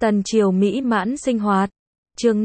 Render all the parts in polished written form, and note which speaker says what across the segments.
Speaker 1: Tần triều mỹ mãn sinh hoạt. Chương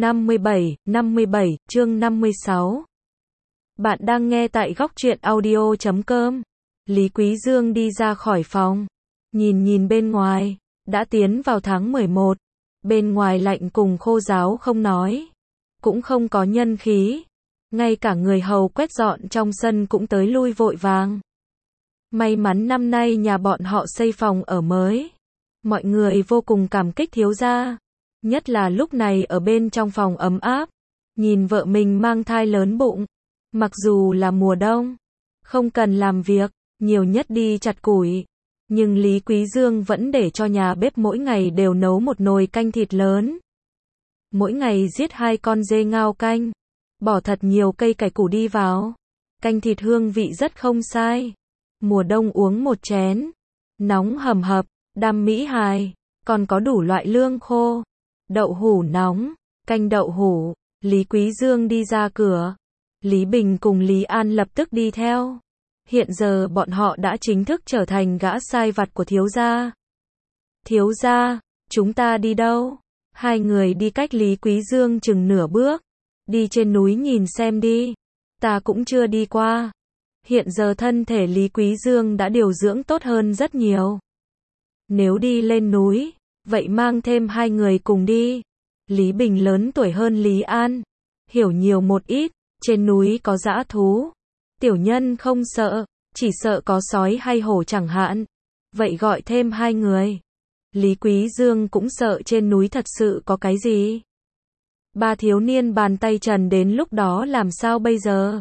Speaker 1: 57, chương 56. Bạn đang nghe tại góc truyện audio.com. Lý Quý Dương đi ra khỏi phòng, nhìn bên ngoài, đã tiến vào tháng 11, bên ngoài lạnh cùng khô ráo không nói, cũng không có nhân khí, ngay cả người hầu quét dọn trong sân cũng tới lui vội vàng. May mắn năm nay nhà bọn họ xây phòng ở mới, mọi người vô cùng cảm kích thiếu gia, nhất là lúc này ở bên trong phòng ấm áp, nhìn vợ mình mang thai lớn bụng, mặc dù là mùa đông, không cần làm việc, nhiều nhất đi chặt củi, nhưng Lý Quý Dương vẫn để cho nhà bếp mỗi ngày đều nấu một nồi canh thịt lớn. Mỗi ngày giết 2 con dê ngao canh, bỏ thật nhiều cây cải củ đi vào. Canh thịt hương vị rất không sai. Mùa đông uống một chén, nóng hầm hập, đam mỹ hài, còn có đủ loại lương khô, đậu hũ nóng, canh đậu hũ. Lý Quý Dương đi ra cửa, Lý Bình cùng Lý An lập tức đi theo. Hiện giờ bọn họ đã chính thức trở thành gã sai vặt của thiếu gia. Thiếu gia, chúng ta đi đâu? Hai người đi cách Lý Quý Dương chừng nửa bước. Đi trên núi nhìn xem đi. Ta cũng chưa đi qua. Hiện giờ thân thể Lý Quý Dương đã điều dưỡng tốt hơn rất nhiều. Nếu đi lên núi, vậy mang thêm 2 người cùng đi. Lý Bình lớn tuổi hơn Lý An, hiểu nhiều một ít, trên núi có dã thú. Tiểu nhân không sợ, chỉ sợ có sói hay hổ chẳng hạn. Vậy gọi thêm 2 người. Lý Quý Dương cũng sợ trên núi thật sự có cái gì. 3 thiếu niên bàn tay trần đến lúc đó làm sao bây giờ?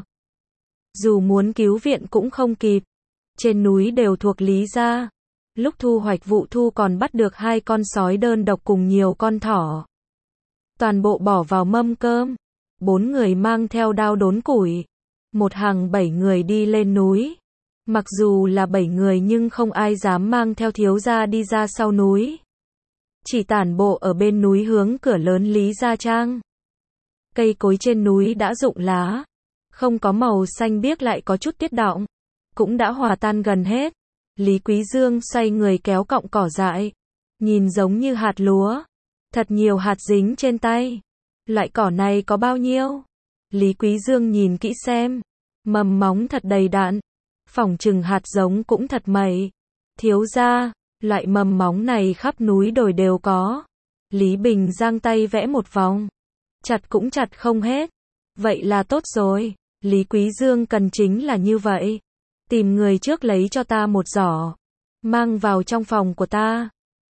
Speaker 1: Dù muốn cứu viện cũng không kịp. Trên núi đều thuộc Lý gia. Lúc thu hoạch vụ thu còn bắt được 2 con sói đơn độc cùng nhiều con thỏ. Toàn bộ bỏ vào mâm cơm. 4 người mang theo đao đốn củi. Một hàng 7 người đi lên núi. Mặc dù là 7 người nhưng không ai dám mang theo thiếu gia đi ra sau núi. Chỉ tản bộ ở bên núi hướng cửa lớn Lý Gia Trang. Cây cối trên núi đã rụng lá, không có màu xanh biếc lại có chút tiết đọng, cũng đã hòa tan gần hết. Lý Quý Dương xoay người kéo cọng cỏ dại, nhìn giống như hạt lúa, thật nhiều hạt dính trên tay. Loại cỏ này có bao nhiêu? Lý Quý Dương nhìn kỹ xem, mầm móng thật đầy đặn, phỏng chừng hạt giống cũng thật mẩy. Thiếu gia, loại mầm móng này khắp núi đồi đều có. Lý Bình giang tay vẽ một vòng, chặt cũng chặt không hết. Vậy là tốt rồi, Lý Quý Dương cần chính là như vậy. Tìm người trước lấy cho ta một giỏ, mang vào trong phòng của ta.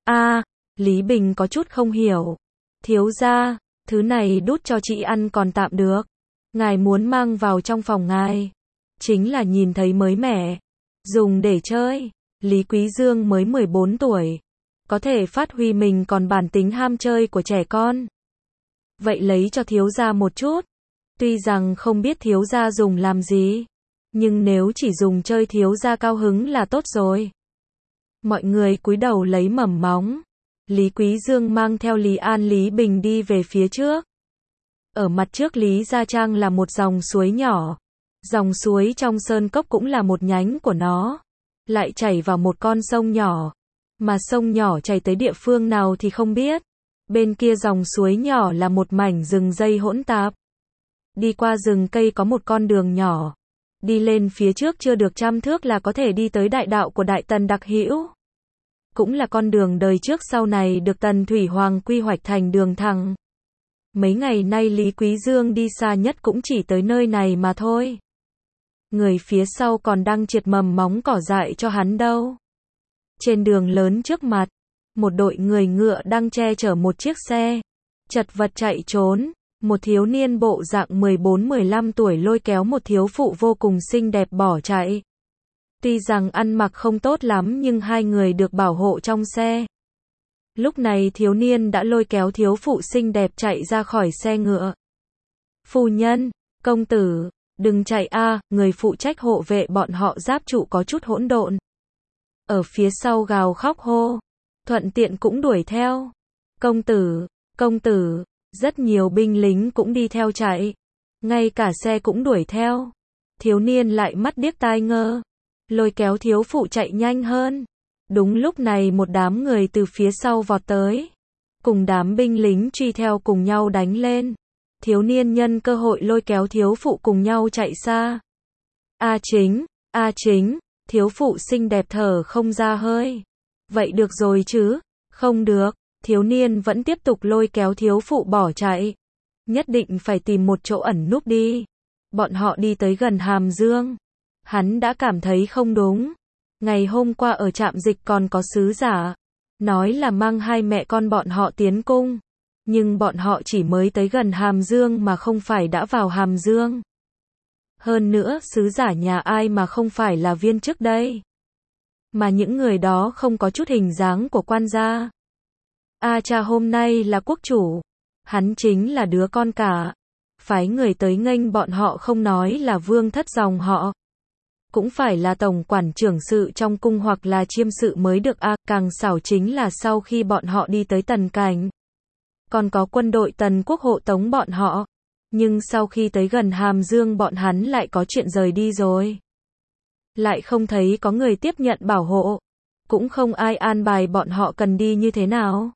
Speaker 1: Lý Bình có chút không hiểu. Thiếu gia, thứ này đút cho chị ăn còn tạm được. Ngài muốn mang vào trong phòng ngài, chính là nhìn thấy mới mẻ, dùng để chơi. Lý Quý Dương mới 14 tuổi, có thể phát huy mình còn bản tính ham chơi của trẻ con. Vậy lấy cho thiếu gia một chút. Tuy rằng không biết thiếu gia dùng làm gì, nhưng nếu chỉ dùng chơi thiếu gia cao hứng là tốt rồi. Mọi người cúi đầu lấy mầm móng. Lý Quý Dương mang theo Lý An Lý Bình đi về phía trước. Ở mặt trước Lý Gia Trang là một dòng suối nhỏ. Dòng suối trong sơn cốc cũng là một nhánh của nó, lại chảy vào một con sông nhỏ. Mà sông nhỏ chảy tới địa phương nào thì không biết. Bên kia dòng suối nhỏ là một mảnh rừng dây hỗn tạp. Đi qua rừng cây có một con đường nhỏ. Đi lên phía trước chưa được 100 thước là có thể đi tới đại đạo của Đại Tần Đặc Hữu. Cũng là con đường đời trước sau này được Tần Thủy Hoàng quy hoạch thành đường thẳng. Mấy ngày nay Lý Quý Dương đi xa nhất cũng chỉ tới nơi này mà thôi. Người phía sau còn đang triệt mầm móng cỏ dại cho hắn đâu. Trên đường lớn trước mặt, một đội người ngựa đang che chở một chiếc xe, chật vật chạy trốn. Một thiếu niên bộ dạng 14-15 tuổi lôi kéo một thiếu phụ vô cùng xinh đẹp bỏ chạy. Tuy rằng ăn mặc không tốt lắm nhưng 2 người được bảo hộ trong xe. Lúc này thiếu niên đã lôi kéo thiếu phụ xinh đẹp chạy ra khỏi xe ngựa. Phu nhân, công tử, đừng chạy người phụ trách hộ vệ bọn họ giáp trụ có chút hỗn độn. Ở phía sau gào khóc hô, thuận tiện cũng đuổi theo. Công tử, rất nhiều binh lính cũng đi theo chạy. Ngay cả xe cũng đuổi theo. Thiếu niên lại mắt điếc tai ngơ, lôi kéo thiếu phụ chạy nhanh hơn. Đúng lúc này một đám người từ phía sau vọt tới. cùng đám binh lính truy theo cùng nhau đánh lên. Thiếu niên nhân cơ hội lôi kéo thiếu phụ cùng nhau chạy xa. A Chính, thiếu phụ xinh đẹp thở không ra hơi. Vậy được rồi chứ? Không được, thiếu niên vẫn tiếp tục lôi kéo thiếu phụ bỏ chạy. Nhất định phải tìm một chỗ ẩn núp đi. Bọn họ đi tới gần Hàm Dương. Hắn đã cảm thấy không đúng. Ngày hôm qua ở trạm dịch còn có sứ giả. Nói là mang hai mẹ con bọn họ tiến cung. Nhưng bọn họ chỉ mới tới gần Hàm Dương mà không phải đã vào Hàm Dương. Hơn nữa, sứ giả nhà ai mà không phải là viên chức đây. Mà những người đó không có chút hình dáng của quan gia. Cha hôm nay là quốc chủ. Hắn chính là đứa con cả. Phái người tới nghênh bọn họ không nói là vương thất dòng họ. Cũng phải là tổng quản trưởng sự trong cung hoặc là chiêm sự mới được càng xảo chính là sau khi bọn họ đi tới Tần Cảnh. Còn có quân đội Tần quốc hộ tống bọn họ. Nhưng sau khi tới gần Hàm Dương bọn hắn lại có chuyện rời đi rồi. Lại không thấy có người tiếp nhận bảo hộ. Cũng không ai an bài bọn họ cần đi như thế nào.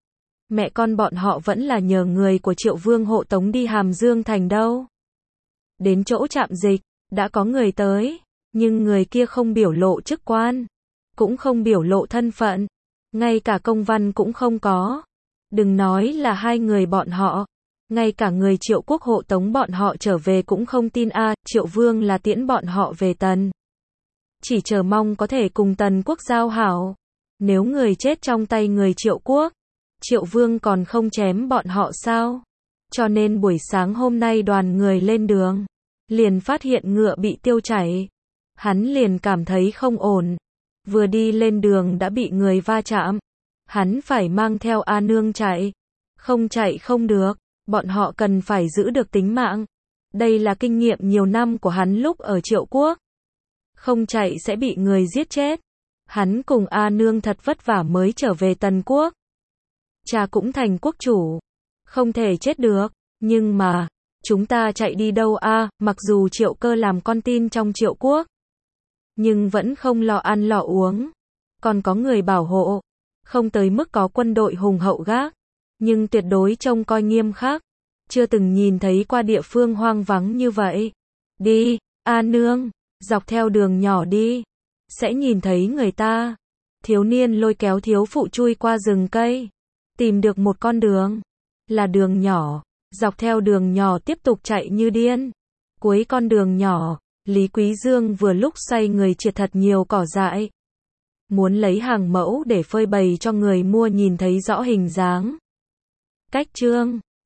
Speaker 1: Mẹ con bọn họ vẫn là nhờ người của Triệu Vương hộ tống đi Hàm Dương thành đâu. Đến chỗ trạm dịch, đã có người tới. Nhưng người kia không biểu lộ chức quan. Cũng không biểu lộ thân phận. Ngay cả công văn cũng không có. Đừng nói là hai người bọn họ. Ngay cả người Triệu quốc hộ tống bọn họ trở về cũng không tin Triệu Vương là tiễn bọn họ về Tần. Chỉ chờ mong có thể cùng Tần quốc giao hảo. Nếu người chết trong tay người Triệu quốc, Triệu Vương còn không chém bọn họ sao? Cho nên buổi sáng hôm nay đoàn người lên đường. Liền phát hiện ngựa bị tiêu chảy. Hắn liền cảm thấy không ổn. Vừa đi lên đường đã bị người va chạm. Hắn phải mang theo A Nương chạy. Không chạy không được. Bọn họ cần phải giữ được tính mạng. Đây là kinh nghiệm nhiều năm của hắn lúc ở Triệu quốc. Không chạy sẽ bị người giết chết. Hắn cùng A Nương thật vất vả mới trở về Tần quốc. Cha cũng thành quốc chủ. Không thể chết được. Nhưng mà, chúng ta chạy đi đâu mặc dù Triệu Cơ làm con tin trong Triệu quốc. Nhưng vẫn không lo ăn lo uống. Còn có người bảo hộ. Không tới mức có quân đội hùng hậu gác. Nhưng tuyệt đối trông coi nghiêm khắc. Chưa từng nhìn thấy qua địa phương hoang vắng như vậy. Đi, A Nương, dọc theo đường nhỏ đi. Sẽ nhìn thấy người ta. Thiếu niên lôi kéo thiếu phụ chui qua rừng cây. Tìm được một con đường. Là đường nhỏ. Dọc theo đường nhỏ tiếp tục chạy như điên. Cuối con đường nhỏ, Lý Quý Dương vừa lúc xoay người triệt thật nhiều cỏ dại. Muốn lấy hàng mẫu để phơi bày cho người mua nhìn thấy rõ hình dáng. Cách chương